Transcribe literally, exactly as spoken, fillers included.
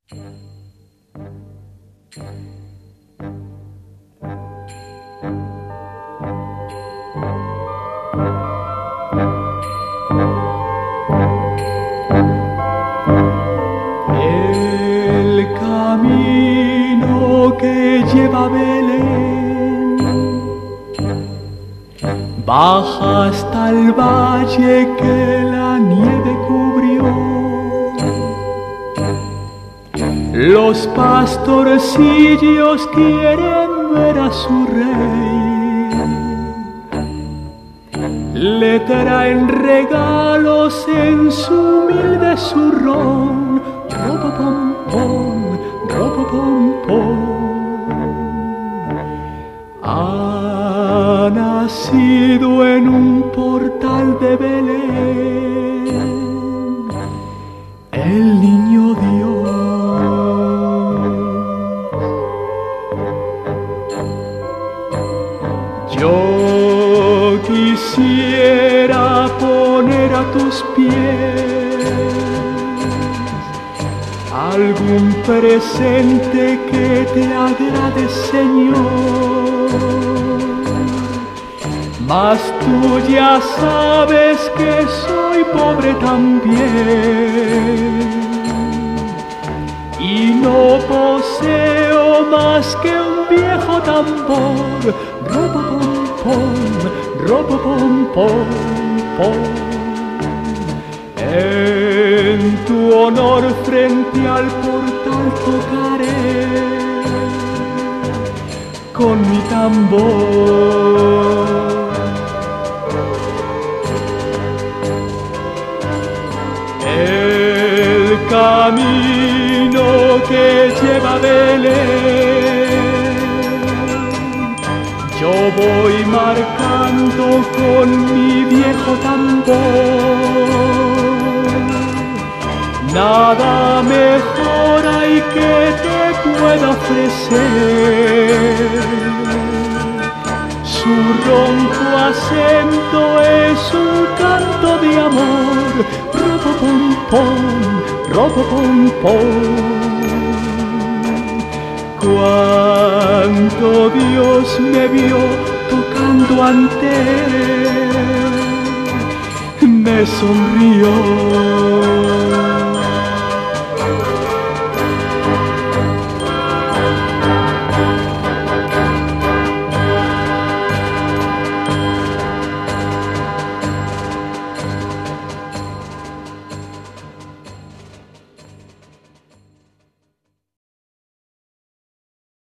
El camino que lleva a Belén baja hasta el valle que la nieve cubrió. Los pastorcillos quieren ver a su rey, le traen regalos en su humilde zurrón. Ropopompón, ropopompón. Ha nacido en un portal de Belén el niño Dios. Yo quisiera poner a tus pies algún presente que te agrade, Señor, mas tú ya sabes que soy pobre también y no poseo más que un viejo tambor. Ropopompón, ropopompón, pom. En tu honor frente al portal tocaré con mi tambor. El camino que lleva a Belén yo voy marcando con mi viejo tambor. Nada mejor hay que te pueda ofrecer. Su ronco acento es un canto de amor. Ropopompón, ropopompón. Cuánto Dios me vio tocando ante él, me sonrió.